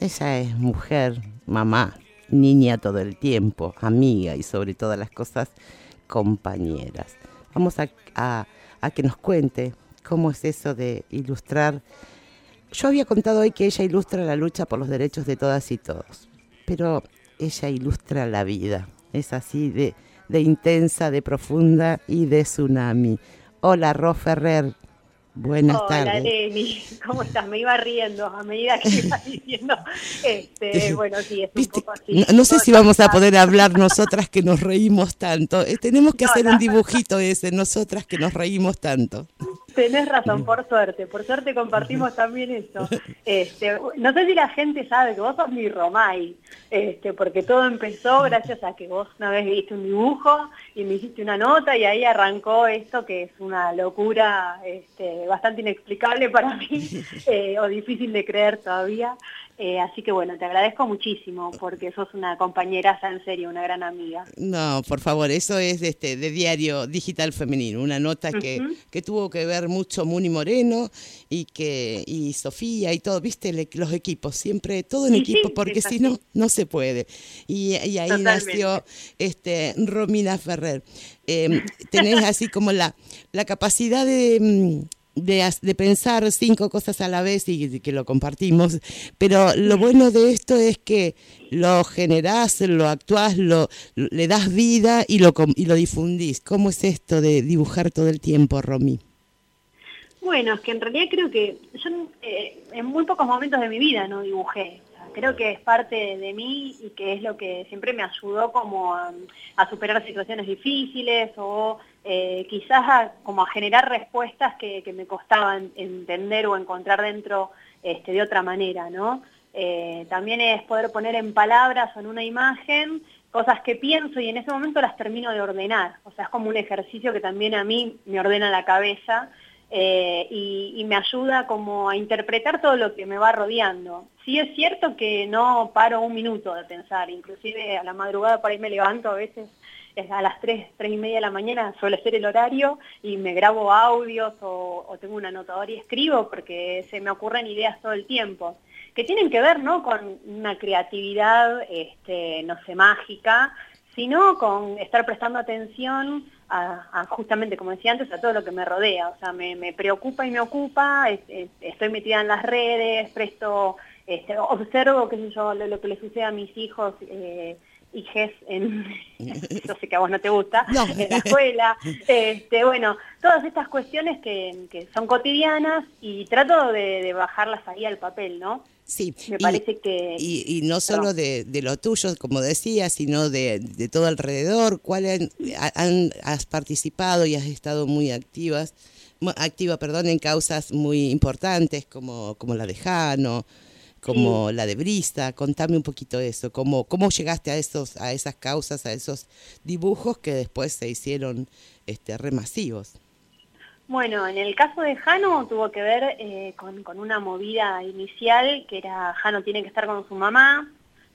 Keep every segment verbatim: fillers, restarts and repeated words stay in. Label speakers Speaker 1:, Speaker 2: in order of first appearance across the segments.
Speaker 1: Ella es mujer, mamá, niña todo el tiempo, amiga y sobre todas las cosas, compañeras. Vamos a, a, a que nos cuente cómo es eso de ilustrar. Yo había contado hoy que ella ilustra la lucha por los derechos de todas y todos, pero ella ilustra la vida. Es así de, de intensa, de profunda y de tsunami. Hola, Ro Ferrer. Buenas
Speaker 2: Hola,
Speaker 1: tardes.
Speaker 2: Leni, ¿cómo estás? Me iba riendo a medida que ibas diciendo, este, bueno, sí, es un
Speaker 1: ¿Viste?
Speaker 2: poco
Speaker 1: No,
Speaker 2: así,
Speaker 1: no sé
Speaker 2: todo
Speaker 1: si
Speaker 2: está
Speaker 1: vamos a
Speaker 2: pasando.
Speaker 1: poder hablar nosotras que nos reímos tanto. Eh, tenemos que
Speaker 2: No,
Speaker 1: hacer un
Speaker 2: no,
Speaker 1: dibujito ese, nosotras que nos reímos tanto.
Speaker 2: tenés razón, por suerte, por suerte compartimos también eso. Este, no sé si la gente sabe que vos sos mi Romay, este, porque todo empezó gracias a que vos una vez viste un dibujo y me hiciste una nota y ahí arrancó esto que es una locura este, bastante inexplicable para mí eh, o difícil de creer todavía. Eh, así que bueno, te agradezco muchísimo porque sos una compañeraza en serio, una gran amiga.
Speaker 1: No, por favor, eso es de, este, de Diario Digital Femenino, una nota que,
Speaker 2: Ujú.
Speaker 1: que tuvo que ver mucho Muni Moreno y que y Sofía y todo, viste, Le- los equipos, siempre todo en
Speaker 2: Y
Speaker 1: equipo,
Speaker 2: sí,
Speaker 1: porque
Speaker 2: es
Speaker 1: si no,
Speaker 2: así,
Speaker 1: no se puede. Y, y ahí nació
Speaker 2: totalmente.
Speaker 1: este, Romina Ferrer. Eh, tenés así como la, la capacidad de... mm, de, as- de pensar cinco cosas a la vez y que lo compartimos, pero lo bueno de esto es que lo generás, lo actuás, lo, le das vida y lo, com- y lo difundís. ¿Cómo es esto de dibujar todo el tiempo, Romy?
Speaker 2: Bueno, es que en realidad creo que yo eh, en muy pocos momentos de mi vida no dibujé. O sea, creo que es parte de mí y que es lo que siempre me ayudó como a, a superar situaciones difíciles o eh, quizás a, como a generar respuestas que, que me costaban entender o encontrar dentro este, de otra manera, ¿no? Eh, también es poder poner en palabras o en una imagen cosas que pienso y en ese momento las termino de ordenar. O sea, es como un ejercicio que también a mí me ordena la cabeza. Eh, y, y me ayuda como a interpretar todo lo que me va rodeando. Sí es cierto que no paro un minuto de pensar, inclusive a la madrugada por ahí me levanto a veces es a las tres, tres y media de la mañana suele ser el horario y me grabo audios o, o tengo un anotador y escribo porque se me ocurren ideas todo el tiempo, que tienen que ver no con una creatividad, este, no sé, mágica, sino con estar prestando atención a, a justamente, como decía antes, a todo lo que me rodea. O sea, me, me preocupa y me ocupa, es, es, estoy metida en las redes, presto, este, observo, qué sé yo, lo, lo que le sucede a mis hijos, eh, hijes, en, yo sé que a vos no te gusta,
Speaker 1: No,
Speaker 2: en la escuela. Este, bueno, todas estas cuestiones que, que son cotidianas y trato de, de bajarlas ahí al papel, ¿no?
Speaker 1: sí,
Speaker 2: Me
Speaker 1: y,
Speaker 2: parece que,
Speaker 1: y, y no
Speaker 2: perdón.
Speaker 1: solo de, de lo tuyo, como decía, sino de, de todo alrededor. ¿Cuál han, han- has participado y has estado muy activas, mu- activa, perdón, en causas muy importantes como, como la de Jano,
Speaker 2: Sí.
Speaker 1: como la de Brisa? Contame un poquito eso, cómo, cómo llegaste a esos, a esas causas, a esos dibujos que después se hicieron este, remasivos.
Speaker 2: Bueno, en el caso de Jano tuvo que ver eh, con, con una movida inicial, que era Jano tiene que estar con su mamá.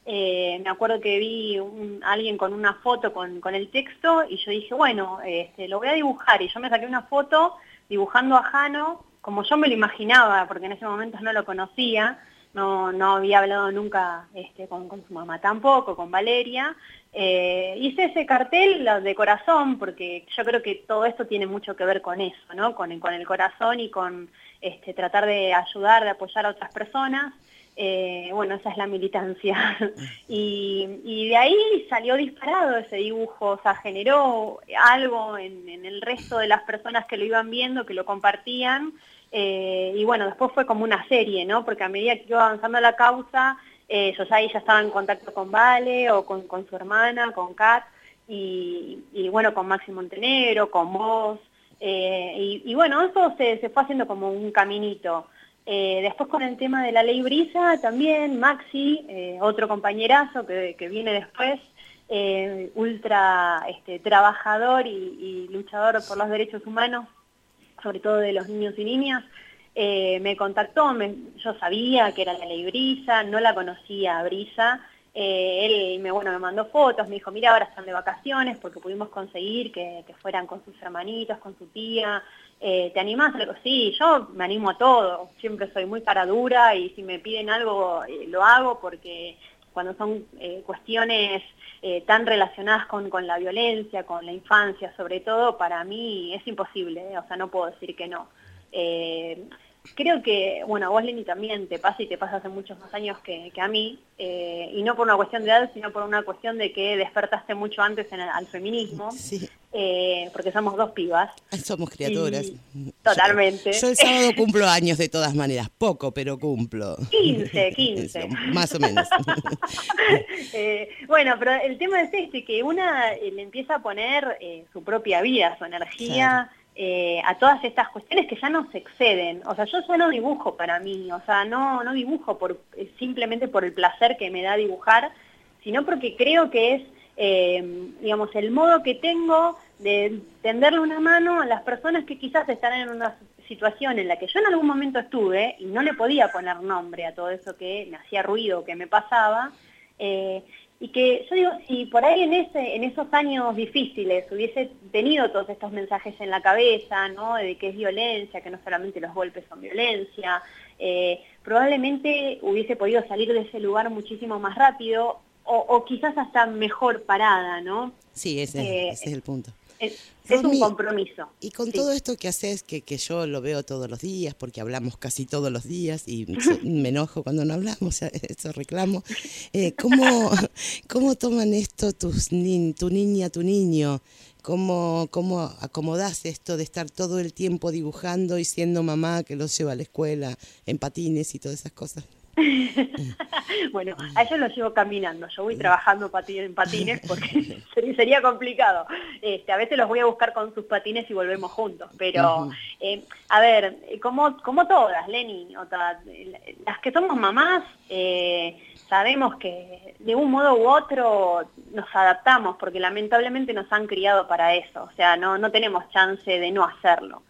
Speaker 2: Eh, me acuerdo que vi un, alguien con una foto con, con el texto y yo dije, bueno, este, lo voy a dibujar. Y yo me saqué una foto dibujando a Jano como yo me lo imaginaba, porque en ese momento no lo conocía, no, no había hablado nunca este, con, con su mamá tampoco, con Valeria. Eh, hice ese cartel de corazón, porque yo creo que todo esto tiene mucho que ver con eso, ¿no? Con el, con el corazón y con este, tratar de ayudar, de apoyar a otras personas. Eh, bueno, esa es la militancia. y, y de ahí salió disparado ese dibujo, o sea, generó algo en, en el resto de las personas que lo iban viendo, que lo compartían. Eh, y bueno, después fue como una serie, ¿no? Porque a medida que iba avanzando la causa, eh, yo ya ahí ya estaba en contacto con Vale o con, con su hermana, con Kat, y, y bueno, con Maxi Montenegro, con vos, eh, y, y bueno, eso se, se fue haciendo como un caminito. Eh, después con el tema de la ley Brisa, también Maxi, eh, otro compañerazo que, que viene después, eh, ultra este, trabajador y, y luchador por los derechos humanos, sobre todo de los niños y niñas, eh, me contactó, me, yo sabía que era la ley Brisa, no la conocía a Brisa, eh, él me, bueno, me mandó fotos, me dijo, mira, ahora están de vacaciones porque pudimos conseguir que, que fueran con sus hermanitos, con su tía, Eh, ¿te animás a algo? Sí, yo me animo a todo, siempre soy muy cara dura y si me piden algo eh, lo hago porque cuando son eh, cuestiones eh, tan relacionadas con, con la violencia, con la infancia sobre todo, para mí es imposible, ¿eh? O sea, no puedo decir que no. Eh, Creo que, bueno, a vos, Lenny, también te pasa y te pasa hace muchos más años que, que a mí, eh, y no por una cuestión de edad, sino por una cuestión de que despertaste mucho antes en el, al feminismo,
Speaker 1: Sí.
Speaker 2: eh, porque somos dos pibas.
Speaker 1: Somos criaturas.
Speaker 2: Y, totalmente.
Speaker 1: Yo, yo el sábado cumplo años de todas maneras, poco, pero cumplo.
Speaker 2: quince, quince.
Speaker 1: Más o menos.
Speaker 2: eh, bueno, pero el tema es este, que una eh, le empieza a poner eh, su propia vida, su energía, claro. eh, a todas estas cuestiones que ya no se exceden. O sea, yo ya no dibujo para mí, o sea, no, no dibujo por, eh, simplemente por el placer que me da dibujar, sino porque creo que es, eh, digamos, el modo que tengo de tenderle una mano a las personas que quizás están en una situación en la que yo en algún momento estuve y no le podía poner nombre a todo eso que me hacía ruido, que me pasaba, eh, y que yo digo, si por ahí en, ese, en esos años difíciles hubiese tenido todos estos mensajes en la cabeza, ¿no? De que es violencia, que no solamente los golpes son violencia, eh, probablemente hubiese podido salir de ese lugar muchísimo más rápido o, o quizás hasta mejor parada, ¿no?
Speaker 1: Sí, ese, eh, ese es el punto.
Speaker 2: Es, es
Speaker 1: Romy,
Speaker 2: un compromiso.
Speaker 1: Y con
Speaker 2: sí.
Speaker 1: todo esto que haces, que, que yo lo veo todos los días, porque hablamos casi todos los días y me enojo cuando no hablamos, eso reclamo, eh, ¿cómo, ¿cómo toman esto tus ni, tu niña, tu niño? ¿Cómo, ¿Cómo acomodás esto de estar todo el tiempo dibujando y siendo mamá que los lleva a la escuela en patines y todas esas cosas?
Speaker 2: Bueno, a ellos los llevo caminando, yo voy trabajando en patines porque sería complicado. Este, a veces los voy a buscar con sus patines y volvemos juntos, pero eh, a ver, como, como todas, Lenny, o sea, las que somos mamás, eh, sabemos que de un modo u otro nos adaptamos porque lamentablemente nos han criado para eso, o sea, no, no tenemos chance de no hacerlo.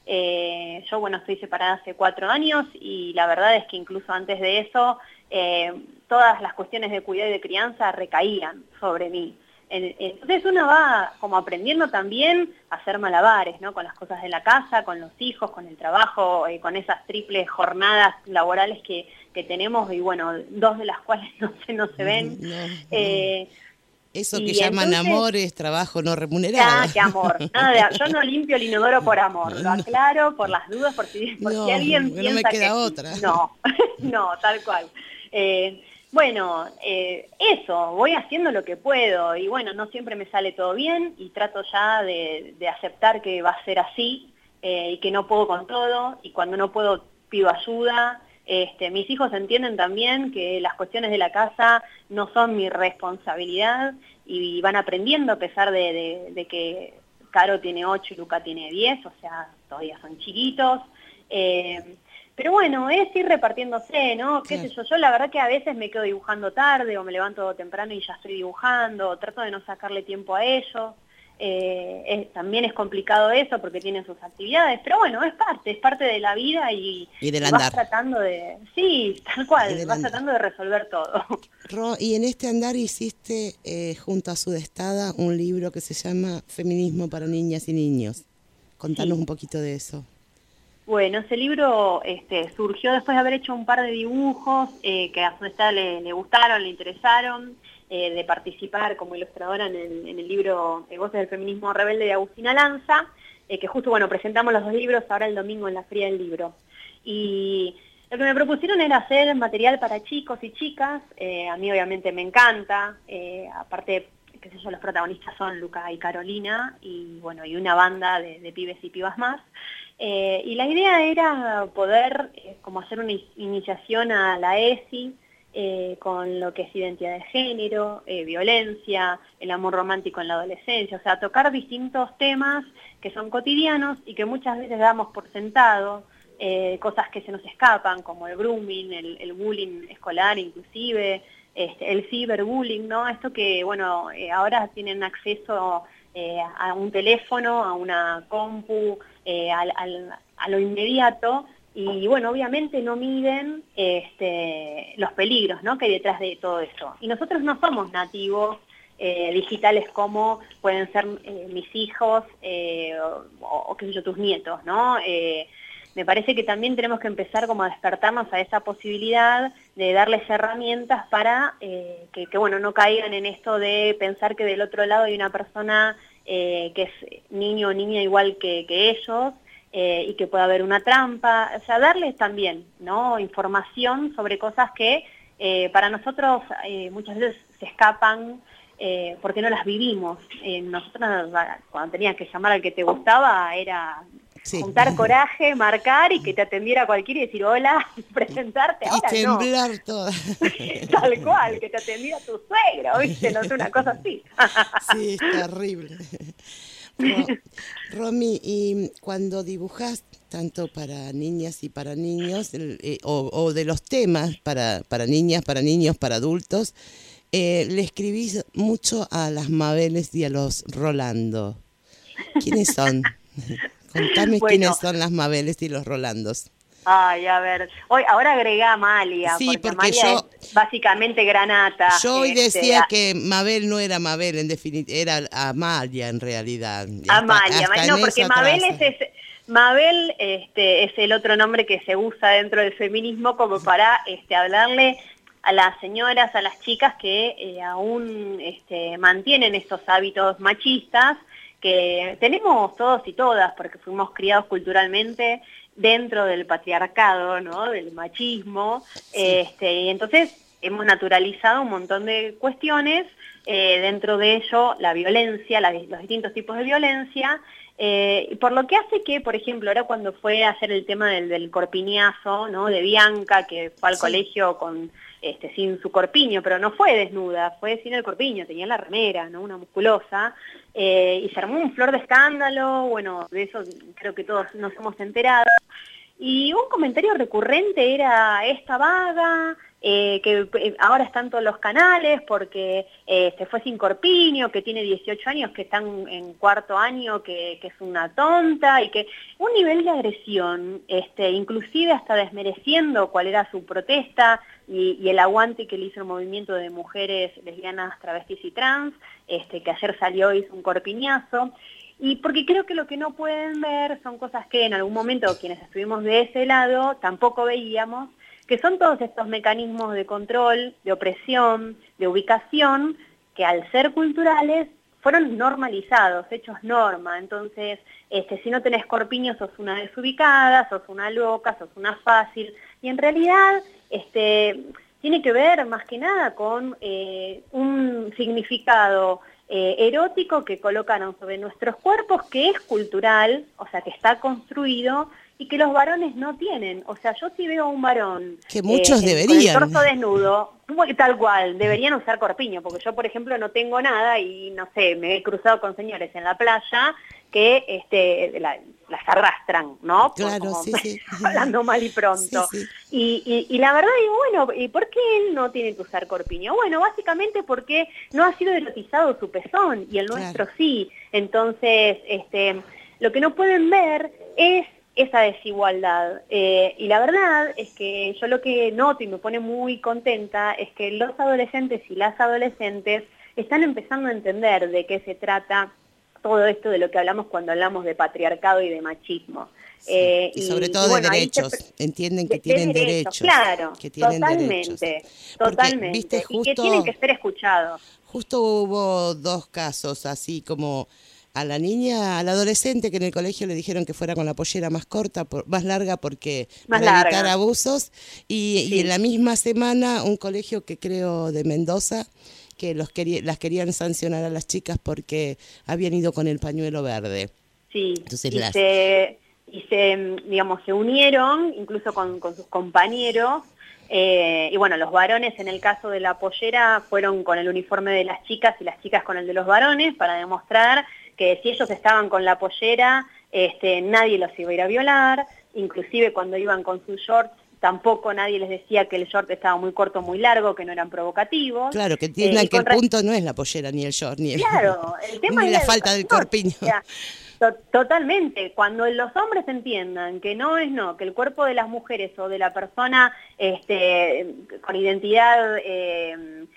Speaker 2: Eh, yo, bueno, estoy separada hace cuatro años y la verdad es que incluso antes de eso, eh, todas las cuestiones de cuidado y de crianza recaían sobre mí. Entonces uno va como aprendiendo también a hacer malabares, ¿no? Con las cosas de la casa, con los hijos, con el trabajo, eh, con esas triples jornadas laborales que, que tenemos y bueno, dos de las cuales no se, no se ven. No, no. Eh,
Speaker 1: Eso que llaman entonces, amor es trabajo no remunerado.
Speaker 2: Ah, qué amor. Nada de, yo no limpio el inodoro por amor, lo aclaro por las dudas, por si, por no, si alguien piensa
Speaker 1: no me queda
Speaker 2: que...
Speaker 1: otra.
Speaker 2: No, no, tal cual. Eh, bueno, eh, eso, voy haciendo lo que puedo y bueno, no siempre me sale todo bien y trato ya de, de aceptar que va a ser así eh, y que no puedo con todo y cuando no puedo pido ayuda. Este, mis hijos entienden también que las cuestiones de la casa no son mi responsabilidad y van aprendiendo a pesar de, de, de que Caro tiene ocho y Luca tiene diez, o sea, todavía son chiquitos. Eh, pero bueno, es ir repartiéndose, ¿no? ¿Qué sé yo? Yo la verdad que a veces me quedo dibujando tarde o me levanto temprano y ya estoy dibujando, trato de no sacarle tiempo a ellos. Eh, es, también es complicado eso porque tienen sus actividades, pero bueno, es parte, es parte de la vida y,
Speaker 1: y del
Speaker 2: y
Speaker 1: andar.
Speaker 2: vas tratando de, sí, tal cual, vas andar. tratando de resolver todo.
Speaker 1: Ro, y en este andar hiciste eh, junto a Sudestada un libro que se llama Feminismo para niñas y niños. Contanos sí. un poquito de eso.
Speaker 2: Bueno, ese libro este, surgió después de haber hecho un par de dibujos eh, que a Sudestada le, le gustaron, le interesaron. Eh, de participar como ilustradora en el, en el libro eh, Voces del Feminismo Rebelde de Agustina Lanza, eh, que justo, bueno, presentamos los dos libros ahora el domingo en la Feria del Libro. Y lo que me propusieron era hacer material para chicos y chicas, eh, a mí obviamente me encanta, eh, aparte, qué sé yo, los protagonistas son Luca y Carolina, y bueno, y una banda de, de pibes y pibas más. Eh, y la idea era poder eh, como hacer una iniciación a la E S I, Eh, con lo que es identidad de género, eh, violencia, el amor romántico en la adolescencia, o sea, tocar distintos temas que son cotidianos y que muchas veces damos por sentado, eh, cosas que se nos escapan, como el grooming, el, el bullying escolar inclusive, este, el ciberbullying, ¿no? Esto que, bueno, eh, ahora tienen acceso eh, a un teléfono, a una compu, eh, al, al, a lo inmediato, y bueno, obviamente no miden este, los peligros, ¿no? que hay detrás de todo eso. Y nosotros no somos nativos eh, digitales como pueden ser eh, mis hijos eh, o, o qué sé yo, tus nietos, ¿no? Eh, me parece que también tenemos que empezar como a despertarnos a esa posibilidad de darles herramientas para eh, que, que, bueno, no caigan en esto de pensar que del otro lado hay una persona eh, que es niño o niña igual que, que ellos, eh, y que pueda haber una trampa. O sea, darles también, ¿no?, información sobre cosas que eh, para nosotros eh, muchas veces se escapan eh, porque no las vivimos. Eh, nosotros cuando tenías que llamar al que te gustaba era... Sí. Juntar coraje, marcar y que te atendiera cualquiera y decir hola, presentarte. Ahora
Speaker 1: y temblar
Speaker 2: no.
Speaker 1: toda.
Speaker 2: Tal cual, que te atendiera tu suegro, ¿viste? No sé, una cosa así.
Speaker 1: Sí, es terrible. Ro, Romy, y cuando dibujas tanto para niñas y para niños, eh, o, o de los temas para, para niñas, para niños, para adultos, eh, le escribís mucho a las Mabeles y a los Rolando. ¿Quiénes son? Contame bueno, quiénes son las Mabeles y los Rolandos.
Speaker 2: Ay, a ver, hoy ahora agregué a Amalia,
Speaker 1: sí,
Speaker 2: porque,
Speaker 1: porque
Speaker 2: Amalia
Speaker 1: yo,
Speaker 2: es básicamente Granata.
Speaker 1: Yo hoy
Speaker 2: este,
Speaker 1: decía
Speaker 2: a,
Speaker 1: que Mabel no era Mabel, en definitiva, era Amalia en realidad.
Speaker 2: Amalia,
Speaker 1: hasta, hasta
Speaker 2: no, porque Mabel es, es, Mabel este, es el otro nombre que se usa dentro del feminismo como para este, hablarle a las señoras, a las chicas que eh, aún este, mantienen estos hábitos machistas, que tenemos todos y todas, porque fuimos criados culturalmente dentro del patriarcado, ¿no?, del machismo, sí. este, y entonces hemos naturalizado un montón de cuestiones, eh, dentro de ello la violencia, la, los distintos tipos de violencia, eh, por lo que hace que, por ejemplo, ahora cuando fue a hacer el tema del, del corpiñazo, ¿no?, de Bianca, que fue al sí. colegio con... Este, sin su corpiño, pero no fue desnuda, fue sin el corpiño, tenía la remera, ¿no?, una musculosa, eh, y se armó un flor de escándalo, bueno, de eso creo que todos nos hemos enterado, y un comentario recurrente era esta vaga, eh, que eh, ahora están todos los canales porque eh, se fue sin corpiño, que tiene dieciocho años, que están en cuarto año, que, que es una tonta, y que un nivel de agresión, este, inclusive hasta desmereciendo cuál era su protesta y, y el aguante que le hizo el movimiento de mujeres lesbianas, travestis y trans, este, que ayer salió y hizo un corpiñazo. Y porque creo que lo que no pueden ver son cosas que en algún momento quienes estuvimos de ese lado tampoco veíamos, que son todos estos mecanismos de control, de opresión, de ubicación, que al ser culturales fueron normalizados, hechos norma. Entonces, este, si no tenés corpiño sos una desubicada, sos una loca, sos una fácil, y en realidad este, tiene que ver más que nada con eh, un significado Eh, erótico que colocaron sobre nuestros cuerpos, que es cultural, o sea, que está construido y que los varones no tienen. O sea, yo sí veo a un varón
Speaker 1: que muchos
Speaker 2: eh,
Speaker 1: deberían,
Speaker 2: con el torso desnudo, tal cual, deberían usar corpiño, porque yo, por ejemplo, no tengo nada y, no sé, me he cruzado con señores en la playa que este, la, las arrastran, ¿no?
Speaker 1: Claro,
Speaker 2: como,
Speaker 1: sí, sí.
Speaker 2: Hablando mal y pronto. Sí, sí. Y, y, y la verdad digo, bueno, ¿y por qué él no tiene que usar corpiño? Bueno, básicamente porque no ha sido erotizado su pezón y el nuestro claro. sí. Entonces, este, lo que no pueden ver es esa desigualdad. Eh, y la verdad es que yo lo que noto y me pone muy contenta es que los adolescentes y las adolescentes están empezando a entender de qué se trata todo esto de lo que hablamos cuando hablamos de patriarcado y de machismo.
Speaker 1: Sí. Eh, y sobre y, todo y bueno, de derechos, se, entienden que de, tienen de derechos, derechos.
Speaker 2: Claro,
Speaker 1: que tienen
Speaker 2: totalmente,
Speaker 1: derechos.
Speaker 2: totalmente,
Speaker 1: ¿viste, justo,
Speaker 2: y que tienen que ser escuchados.
Speaker 1: Justo hubo dos casos, así como a la niña, al adolescente que en el colegio le dijeron que fuera con la pollera más corta, por, más larga, porque
Speaker 2: más
Speaker 1: para
Speaker 2: larga.
Speaker 1: evitar abusos, y, sí. y en la misma semana un colegio que creo de Mendoza, que los quería, las querían sancionar a las chicas porque habían ido con el pañuelo verde.
Speaker 2: Sí,
Speaker 1: Entonces,
Speaker 2: y,
Speaker 1: las...
Speaker 2: se, y se, digamos, se unieron, incluso con, con sus compañeros, eh, y bueno, los varones en el caso de la pollera fueron con el uniforme de las chicas y las chicas con el de los varones para demostrar que si ellos estaban con la pollera, este, nadie los iba a ir a violar, inclusive cuando iban con sus shorts, tampoco nadie les decía que el short estaba muy corto o muy largo, que no eran provocativos.
Speaker 1: Claro, que entiendan eh, que el punto no es la pollera ni el short, ni, el,
Speaker 2: claro, el tema
Speaker 1: ni
Speaker 2: es
Speaker 1: la, la falta del corpiño.
Speaker 2: O sea, to totalmente, cuando los hombres entiendan que no es no, que el cuerpo de las mujeres o de la persona este, con identidad eh,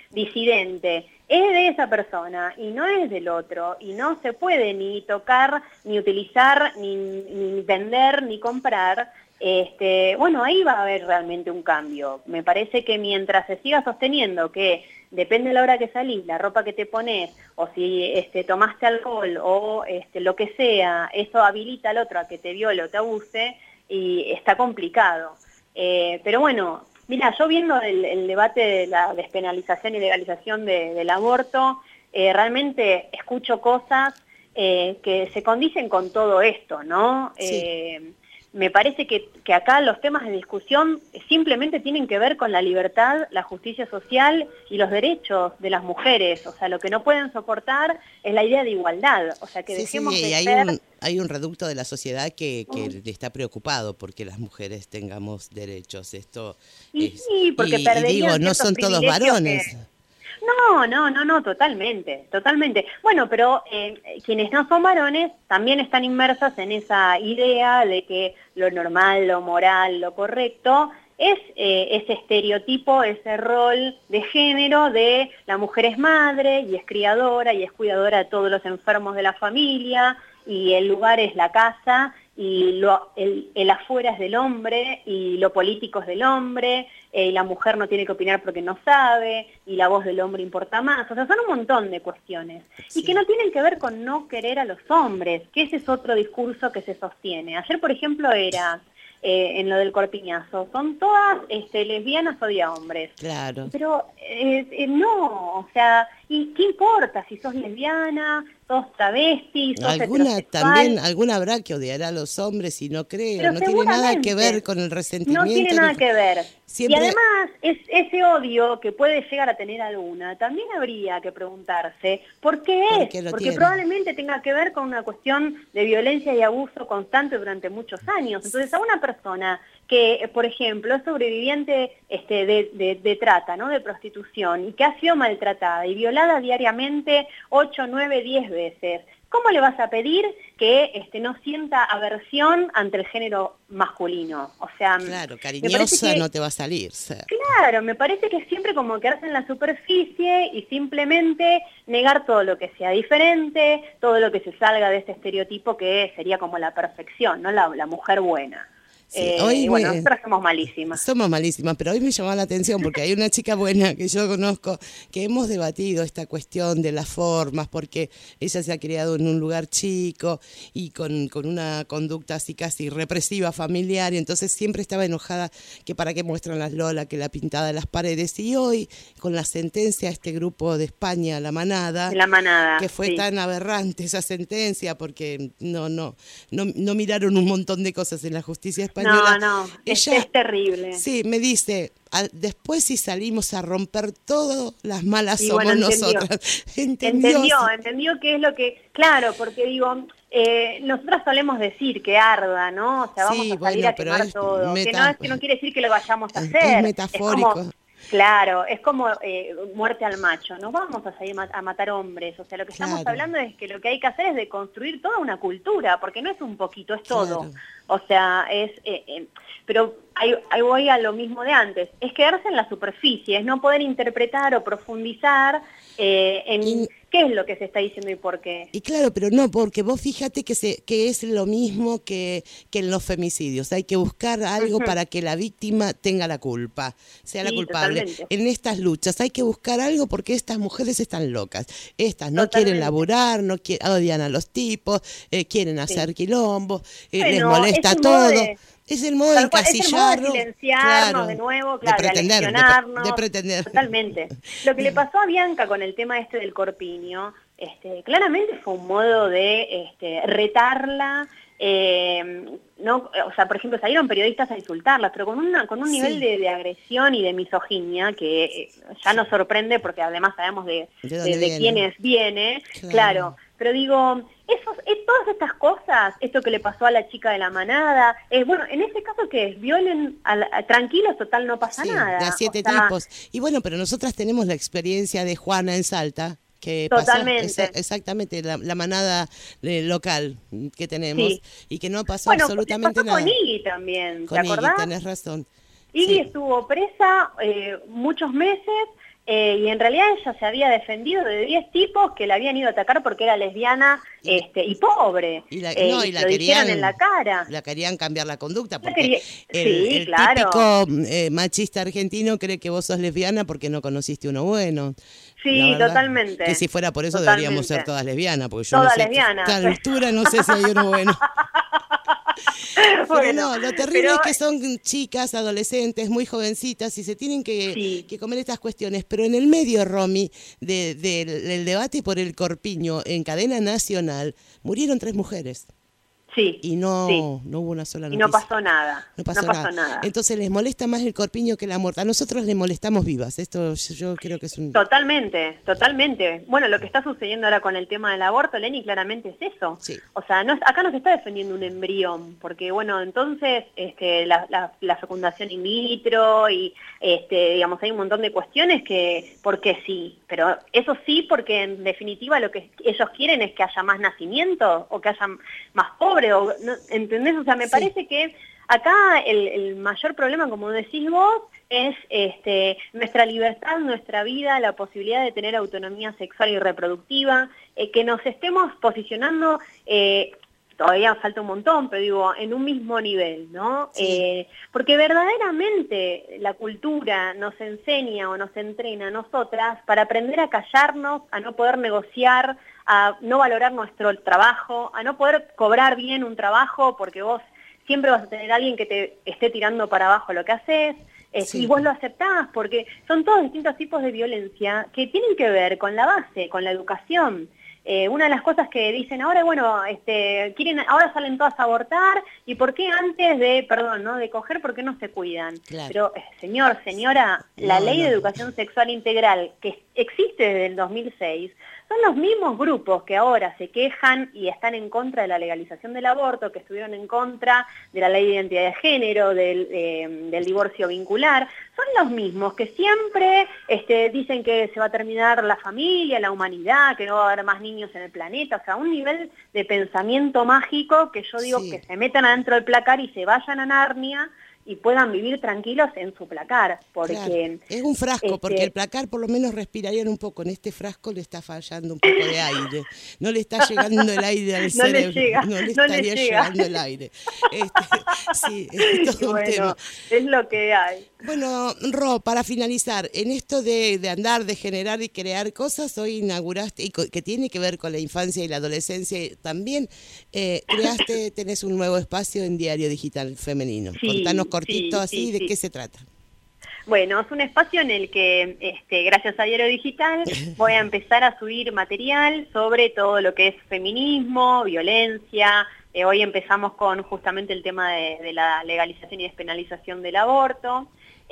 Speaker 2: disidente es de esa persona y no es del otro, y no se puede ni tocar, ni utilizar, ni, ni vender, ni comprar, este, bueno, ahí va a haber realmente un cambio. Me parece que mientras se siga sosteniendo que depende de la hora que salís, la ropa que te pones, o si este, tomaste alcohol o este, lo que sea, eso habilita al otro a que te viole o te abuse, y está complicado. Eh, pero bueno, mira, yo viendo el, el debate de la despenalización y legalización de, del aborto, eh, realmente escucho cosas eh, que se condicen con todo esto, ¿no?
Speaker 1: Sí.
Speaker 2: Eh, me parece que, que acá los temas de discusión simplemente tienen que ver con la libertad, la justicia social y los derechos de las mujeres. O sea, lo que no pueden soportar es la idea de igualdad. O sea, que
Speaker 1: Sí,
Speaker 2: dejemos
Speaker 1: sí, y
Speaker 2: de
Speaker 1: hay
Speaker 2: ser...
Speaker 1: un, hay un reducto de la sociedad que, que está preocupado porque las mujeres tengamos derechos. Esto
Speaker 2: Y
Speaker 1: es,
Speaker 2: sí, porque
Speaker 1: y, y
Speaker 2: perderían
Speaker 1: digo, no
Speaker 2: ciertos
Speaker 1: son todos
Speaker 2: privilegios
Speaker 1: varones.
Speaker 2: que... No, no, no, no, totalmente, totalmente. Bueno, pero eh, quienes no son varones también están inmersas en esa idea de que lo normal, lo moral, lo correcto es eh, ese estereotipo, ese rol de género de la mujer es madre y es criadora y es cuidadora de todos los enfermos de la familia, y el lugar es la casa, y lo, el, el afuera es del hombre, y lo político es del hombre, eh, y la mujer no tiene que opinar porque no sabe, y la voz del hombre importa más. O sea, son un montón de cuestiones,
Speaker 1: Sí.
Speaker 2: y que no tienen que ver con no querer a los hombres, que ese es otro discurso que se sostiene. Ayer, por ejemplo, era... Eh, en lo del corpiñazo, son todas este, lesbianas o de hombres.
Speaker 1: Claro.
Speaker 2: Pero eh, eh, no, o sea, ¿y qué importa si sos lesbiana, sos travesti, sos
Speaker 1: Alguna
Speaker 2: heterosexual?
Speaker 1: también, alguna habrá que odiará a los hombres y no creo,
Speaker 2: Pero
Speaker 1: no tiene nada que ver
Speaker 2: seguramente
Speaker 1: con el resentimiento.
Speaker 2: no tiene nada
Speaker 1: ni-
Speaker 2: que ver.
Speaker 1: Siempre...
Speaker 2: Y además, es, ese odio que puede llegar a tener alguna, también habría que preguntarse por qué
Speaker 1: ¿Por
Speaker 2: es.
Speaker 1: qué lo
Speaker 2: Porque
Speaker 1: tiene?
Speaker 2: probablemente tenga que ver con una cuestión de violencia y abuso constante durante muchos años. Entonces, a una persona que, por ejemplo, es sobreviviente este, de, de, de trata, ¿no? De prostitución, y que ha sido maltratada y violada diariamente ocho, nueve, diez veces, ¿cómo le vas a pedir que este, no sienta aversión ante el género masculino? O sea,
Speaker 1: Claro,
Speaker 2: me parece
Speaker 1: cariñosa
Speaker 2: que,
Speaker 1: no te va a salir. Ser.
Speaker 2: claro, me parece que es siempre como quedarse en la superficie y simplemente negar todo lo que sea diferente, todo lo que se salga de este estereotipo que sería como la perfección, ¿no? La, la mujer buena.
Speaker 1: Sí,
Speaker 2: Eh,
Speaker 1: hoy
Speaker 2: y bueno,
Speaker 1: me-
Speaker 2: nosotras somos malísimas.
Speaker 1: Somos malísimas, pero hoy me llamó la atención porque hay una chica buena que yo conozco que hemos debatido esta cuestión de las formas, porque ella se ha criado en un lugar chico y con, con una conducta así casi represiva familiar, y entonces siempre estaba enojada que para qué muestran las lolas, que la pintada de las paredes. Y hoy, con la sentencia, este grupo de España, La Manada,
Speaker 2: De la manada.
Speaker 1: que fue
Speaker 2: sí.
Speaker 1: tan aberrante esa sentencia porque no, no, no, no miraron un montón de cosas en la justicia española.
Speaker 2: No, no, es,
Speaker 1: Ella,
Speaker 2: es terrible.
Speaker 1: sí, me dice, al- después si salimos a romper todo, las malas
Speaker 2: Y
Speaker 1: somos
Speaker 2: bueno, entendió.
Speaker 1: nosotras. Entendió.
Speaker 2: Entendió, entendió qué es lo que... Claro, porque digo, eh, nosotras solemos decir que arda, ¿no? O sea, vamos
Speaker 1: Sí,
Speaker 2: a salir
Speaker 1: bueno,
Speaker 2: a
Speaker 1: pero
Speaker 2: quemar
Speaker 1: es
Speaker 2: todo. Que no
Speaker 1: meta-
Speaker 2: es que no quiere decir que lo vayamos a
Speaker 1: es
Speaker 2: hacer.
Speaker 1: metafórico.
Speaker 2: como, claro, es como eh, muerte al macho. No vamos a salir ma- a matar hombres. O sea, lo que estamos
Speaker 1: Claro.
Speaker 2: hablando es que lo que hay que hacer es de construir toda una cultura, porque no es un poquito, es todo.
Speaker 1: Claro.
Speaker 2: O sea, es... eh, eh, pero ahí, ahí voy a lo mismo de antes. Es quedarse en la superficie, es no poder interpretar o profundizar eh, en
Speaker 1: Y-
Speaker 2: qué es lo que se está diciendo y por qué.
Speaker 1: Y claro, pero no, porque vos fíjate que, se, que es lo mismo que, que en los femicidios. Hay que buscar algo
Speaker 2: Ujú.
Speaker 1: para que la víctima tenga la culpa, sea la
Speaker 2: Sí,
Speaker 1: culpable.
Speaker 2: totalmente.
Speaker 1: En estas luchas hay que buscar algo porque estas mujeres están locas. Estas no
Speaker 2: Totalmente.
Speaker 1: quieren laburar, no qui- odian a los tipos, eh, quieren hacer quilombo, eh, les
Speaker 2: Bueno,
Speaker 1: molesta
Speaker 2: es un modo
Speaker 1: todo.
Speaker 2: de-
Speaker 1: Es el modo de
Speaker 2: Tal cual, es el modo de
Speaker 1: encasillarnos.
Speaker 2: silenciarnos
Speaker 1: claro,
Speaker 2: de nuevo, claro, de,
Speaker 1: pretender, de, pre-
Speaker 2: aleccionarnos.
Speaker 1: de pretender.
Speaker 2: Totalmente. Lo que le pasó a Bianca con el tema este del corpiño, este, claramente fue un modo de este, retarla, eh, no, o sea, por ejemplo, salieron periodistas a insultarla, pero con, una, con un
Speaker 1: Sí.
Speaker 2: nivel de, de agresión y de misoginia que eh, ya nos sorprende porque además sabemos de,
Speaker 1: ¿De
Speaker 2: de,
Speaker 1: dónde
Speaker 2: de
Speaker 1: viene?
Speaker 2: quiénes viene,
Speaker 1: Claro.
Speaker 2: claro. Pero digo, esos, eh, todas estas cosas, esto que le pasó a la chica de la manada, eh, bueno, en este caso que es, violen a la- a- tranquilos, total, no pasa
Speaker 1: Sí,
Speaker 2: nada.
Speaker 1: de a siete
Speaker 2: O sea,
Speaker 1: tipos. Y bueno, pero nosotras tenemos la experiencia de Juana en Salta, que
Speaker 2: Totalmente.
Speaker 1: pasó exa- exactamente la, la manada eh, local que tenemos
Speaker 2: Sí.
Speaker 1: y que no pasó
Speaker 2: Bueno,
Speaker 1: absolutamente
Speaker 2: pasó
Speaker 1: nada.
Speaker 2: con Iggy también, ¿te
Speaker 1: Con Iggy,
Speaker 2: acordás?
Speaker 1: tenés razón.
Speaker 2: Iggy
Speaker 1: Sí.
Speaker 2: estuvo presa eh, muchos meses eh, y en realidad ella se había defendido de diez tipos que la habían ido a atacar porque era lesbiana
Speaker 1: Y,
Speaker 2: este, y pobre.
Speaker 1: y la,
Speaker 2: Eh,
Speaker 1: no,
Speaker 2: y
Speaker 1: y
Speaker 2: se
Speaker 1: la
Speaker 2: lo dijeron en la
Speaker 1: querían,
Speaker 2: cara.
Speaker 1: la querían cambiar la conducta,
Speaker 2: La
Speaker 1: porque
Speaker 2: quería...
Speaker 1: el,
Speaker 2: Sí,
Speaker 1: el
Speaker 2: claro.
Speaker 1: típico eh, machista argentino cree que vos sos lesbiana porque no conociste uno bueno. La
Speaker 2: Sí,
Speaker 1: verdad que si
Speaker 2: totalmente.
Speaker 1: fuera por eso deberíamos ser
Speaker 2: Totalmente.
Speaker 1: todas lesbianas, porque yo no
Speaker 2: Toda
Speaker 1: sé, a esta
Speaker 2: lesbiana.
Speaker 1: altura no sé si hay uno bueno. Pero
Speaker 2: Bueno,
Speaker 1: no, lo terrible
Speaker 2: pero
Speaker 1: es que son chicas, adolescentes, muy jovencitas y se tienen que,
Speaker 2: sí.
Speaker 1: que comer estas cuestiones. Pero en el medio, Romy, de, de- del debate por el corpiño en cadena nacional, murieron tres mujeres
Speaker 2: Sí,
Speaker 1: y
Speaker 2: sí.
Speaker 1: no, no hubo una sola
Speaker 2: Y no
Speaker 1: noticia.
Speaker 2: pasó nada.
Speaker 1: No
Speaker 2: No
Speaker 1: pasó nada.
Speaker 2: pasó nada.
Speaker 1: Entonces les molesta más el corpiño que la muerte. A nosotros les molestamos vivas. Esto yo, yo creo que es un...
Speaker 2: Totalmente, totalmente. Bueno, lo que está sucediendo ahora con el tema del aborto, Lenny, claramente es eso.
Speaker 1: Sí.
Speaker 2: O sea, no, es- acá no se está defendiendo un embrión, porque bueno, entonces este, la, la- la fecundación in vitro y este, digamos, hay un montón de cuestiones que, porque sí, pero eso sí, porque en definitiva lo que ellos quieren es que haya más nacimientos o que haya más pobres, o, ¿no? ¿Entendés? O sea, me
Speaker 1: Sí.
Speaker 2: parece que acá el, el mayor problema, como decís vos, es este, nuestra libertad, nuestra vida, la posibilidad de tener autonomía sexual y reproductiva, eh, que nos estemos posicionando, eh, todavía falta un montón, pero digo, en un mismo nivel, ¿no?
Speaker 1: Sí.
Speaker 2: Eh, porque verdaderamente la cultura nos enseña o nos entrena a nosotras para aprender a callarnos, a no poder negociar, a no valorar nuestro trabajo, a no poder cobrar bien un trabajo porque vos siempre vas a tener a alguien que te esté tirando para abajo lo que haces, eh,
Speaker 1: Sí.
Speaker 2: y vos lo aceptás, porque son todos distintos tipos de violencia que tienen que ver con la base, con la educación. Eh, una de las cosas que dicen ahora, bueno, este, quieren, ahora salen todas a abortar, ¿y por qué antes de, perdón, ¿no? de coger, por qué no se cuidan?
Speaker 1: Claro.
Speaker 2: Pero, eh, señor, señora, la
Speaker 1: No,
Speaker 2: ley de
Speaker 1: no.
Speaker 2: educación sexual integral que existe desde el dos mil seis, son los mismos grupos que ahora se quejan y están en contra de la legalización del aborto, que estuvieron en contra de la ley de identidad de género, del, eh, del divorcio vincular. Son los mismos que siempre este, dicen que se va a terminar la familia, la humanidad, que no va a haber más niños en el planeta. O sea, un nivel de pensamiento mágico que yo digo
Speaker 1: Sí.
Speaker 2: que se metan adentro del placar y se vayan a Narnia y puedan vivir tranquilos en su placar, porque...
Speaker 1: Claro. Es un frasco,
Speaker 2: este,
Speaker 1: porque el placar por lo menos respirarían un poco. En este frasco le está fallando un poco de aire. No le está llegando el aire al
Speaker 2: No le
Speaker 1: cerebro.
Speaker 2: llega,
Speaker 1: no le
Speaker 2: no le
Speaker 1: estaría
Speaker 2: llega.
Speaker 1: llegando el aire. Este, sí, es todo un
Speaker 2: bueno,
Speaker 1: tema.
Speaker 2: es lo que hay.
Speaker 1: Bueno, Ro, para finalizar, en esto de, de andar, de generar y crear cosas, hoy inauguraste, y co- que tiene que ver con la infancia y la adolescencia también, eh, creaste, tenés un nuevo espacio en Diario Digital Femenino.
Speaker 2: Sí,
Speaker 1: Contanos cortito
Speaker 2: sí,
Speaker 1: así,
Speaker 2: sí,
Speaker 1: ¿de
Speaker 2: sí.
Speaker 1: qué se trata?
Speaker 2: Bueno, es un espacio en el que, este, gracias a Diario Digital, voy a empezar a subir material sobre todo lo que es feminismo, violencia. Eh, hoy empezamos con justamente el tema de, de la legalización y despenalización del aborto.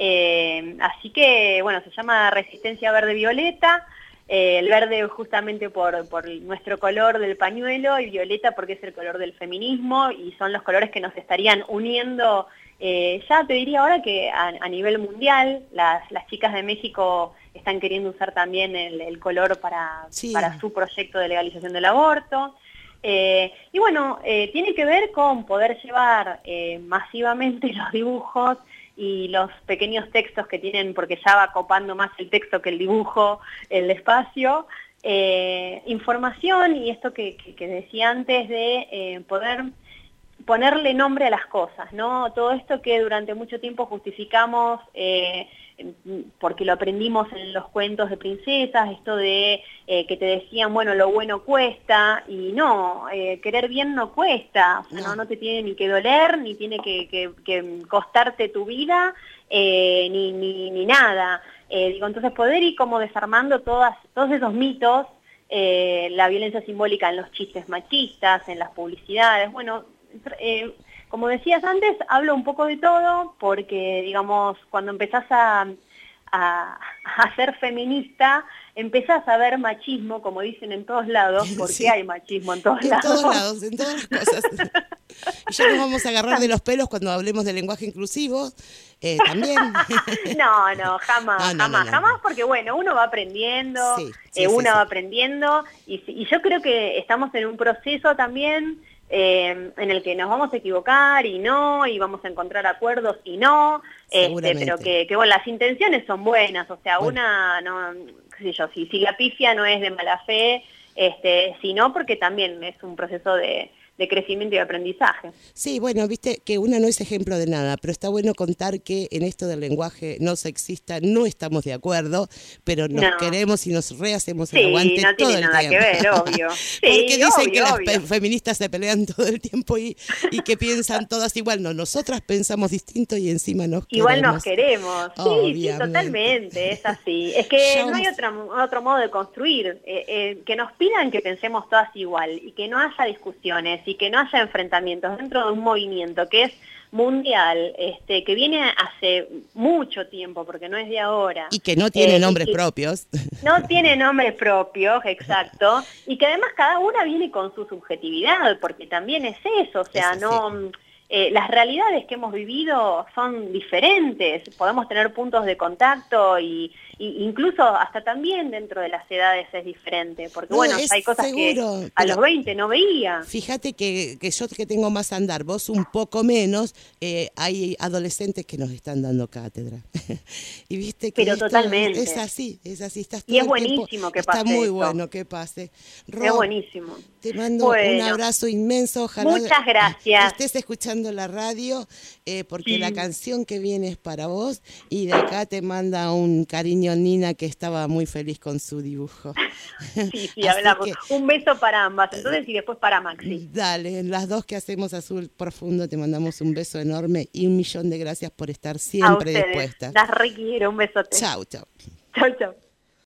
Speaker 2: Eh, así que, bueno, se llama Resistencia Verde Violeta. Eh, el verde justamente por, por nuestro color del pañuelo y violeta porque es el color del feminismo y son los colores que nos estarían uniendo. Eh, ya te diría ahora que a, a nivel mundial las, las chicas de México están queriendo usar también el, el color para,
Speaker 1: Sí.
Speaker 2: para su proyecto de legalización del aborto. Eh, y bueno, eh, tiene que ver con poder llevar eh, masivamente los dibujos y los pequeños textos que tienen, porque ya va copando más el texto que el dibujo, el espacio, eh, información y esto que, que, que decía antes de eh, poder ponerle nombre a las cosas, ¿no? Todo esto que durante mucho tiempo justificamos eh, porque lo aprendimos en los cuentos de princesas, esto de eh, que te decían, bueno, lo bueno cuesta, y no, eh, querer bien no cuesta, o sea, no. No, no te tiene ni que doler, ni tiene que, que, que costarte tu vida, eh, ni, ni, ni nada. Eh, digo, entonces poder ir como desarmando todas, todos esos mitos, eh, la violencia simbólica en los chistes machistas, en las publicidades, bueno, eh, como decías antes, hablo un poco de todo porque, digamos, cuando empezás a, a, a ser feminista, empezás a ver machismo, como dicen en todos lados, porque sí. Hay machismo en todos
Speaker 1: en
Speaker 2: lados.
Speaker 1: En todos lados, en todas las cosas. Y ya nos vamos a agarrar de los pelos cuando hablemos del lenguaje inclusivo, eh, también.
Speaker 2: No, no, jamás,
Speaker 1: no, no,
Speaker 2: jamás,
Speaker 1: no, no.
Speaker 2: jamás, porque bueno, uno va aprendiendo,
Speaker 1: sí, sí,
Speaker 2: eh,
Speaker 1: sí,
Speaker 2: una
Speaker 1: sí.
Speaker 2: va aprendiendo, y, y yo creo que estamos en un proceso también Eh, en el que nos vamos a equivocar y no, y vamos a encontrar acuerdos y no, Este, pero que, que bueno, las intenciones son buenas, o sea, bueno. una, no, qué sé yo, si, si la pifia no es de mala fe, este, sino porque también es un proceso de, de crecimiento y aprendizaje.
Speaker 1: Sí, bueno, viste que una no es ejemplo de nada, pero está bueno contar que en esto del lenguaje no sexista no estamos de acuerdo, pero nos no. queremos y nos rehacemos el
Speaker 2: sí,
Speaker 1: aguante
Speaker 2: no
Speaker 1: todo
Speaker 2: tiene
Speaker 1: el
Speaker 2: nada
Speaker 1: tiempo.
Speaker 2: Que ver, obvio. Sí,
Speaker 1: porque dicen
Speaker 2: obvio,
Speaker 1: que
Speaker 2: obvio.
Speaker 1: las feministas se pelean todo el tiempo y, y que piensan todas igual. No, nosotras pensamos distinto y encima nos
Speaker 2: igual
Speaker 1: queremos.
Speaker 2: nos queremos, sí, Obviamente. sí, totalmente, es así. Es que ya no hay otro, otro modo de construir, eh, eh, que nos pidan que pensemos todas igual y que no haya discusiones y que no haya enfrentamientos dentro de un movimiento que es mundial, este, que viene hace mucho tiempo, porque no es de ahora.
Speaker 1: Y que no tiene
Speaker 2: eh,
Speaker 1: nombres propios.
Speaker 2: No tiene nombres propios, exacto, y que además cada una viene con su subjetividad, porque también es eso, o sea, es no... Eh, las realidades que hemos vivido son diferentes, podemos tener puntos de contacto y, y incluso hasta también dentro de las edades es diferente, porque no, bueno, hay cosas seguro, que a los veinte no veía.
Speaker 1: Fíjate que, que yo que tengo más andar, vos un poco menos, eh, hay adolescentes que nos están dando cátedra. Y viste que
Speaker 2: Pero totalmente.
Speaker 1: Es así, es así. Estás todo
Speaker 2: y es
Speaker 1: el
Speaker 2: buenísimo
Speaker 1: tiempo,
Speaker 2: que
Speaker 1: está
Speaker 2: pase
Speaker 1: Está muy
Speaker 2: eso.
Speaker 1: bueno que pase. Ro,
Speaker 2: es buenísimo.
Speaker 1: Te mando bueno, un abrazo inmenso, ojalá
Speaker 2: muchas gracias.
Speaker 1: estés escuchando la radio, eh, porque sí. La canción que viene es para vos y de acá te manda un cariño Nina, que estaba muy feliz con su dibujo.
Speaker 2: Sí, sí, hablamos. Que, un beso para ambas, entonces, y después para Maxi.
Speaker 1: Dale, las dos que hacemos Azul Profundo, te mandamos un beso enorme y un millón de gracias por estar siempre
Speaker 2: a ustedes.
Speaker 1: dispuesta.
Speaker 2: Las requiero, un besote.
Speaker 1: Chau, chau.
Speaker 2: Chau, chau.